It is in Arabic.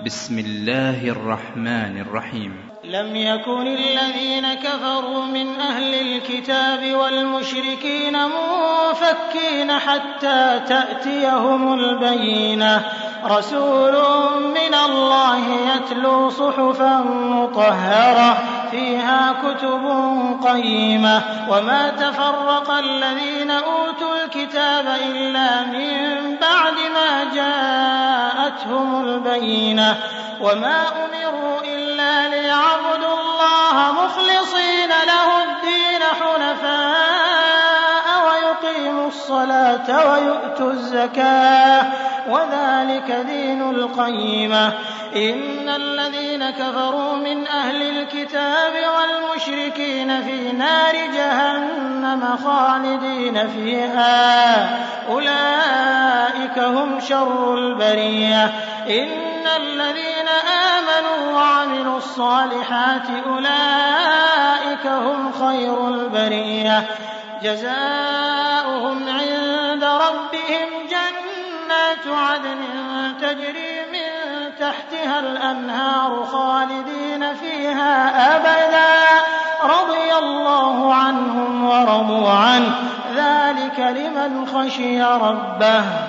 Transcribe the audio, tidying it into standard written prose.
بسم الله الرحمن الرحيم. لم يكن الذين كفروا من أهل الكتاب والمشركين منفكين حتى تأتيهم البينة رسول من الله يتلو صحفا مطهرة فيها كتب قيمة وما تفرق الذين أوتوا الكتاب إلا من بعد ما جاءتهم البينة وما أمروا إلا ليعبدوا الله مخلصين له الدين حنفاء ويقيموا الصلاة ويؤتوا الزكاة وذلك دين القيمة. إن الذين كفروا من أهل الكتاب والمشركين في نار جهنم خالدين فيها أولئك هم شر البرية. إن الذين آمنوا وعملوا الصالحات أولئك هم خير البرية. جزاؤهم عند ربهم جنات عدن تجري من تحتها الأنهار خالدين فيها أبدا رضي الله عنهم ورضوا عنه ذلك لمن خشي ربه.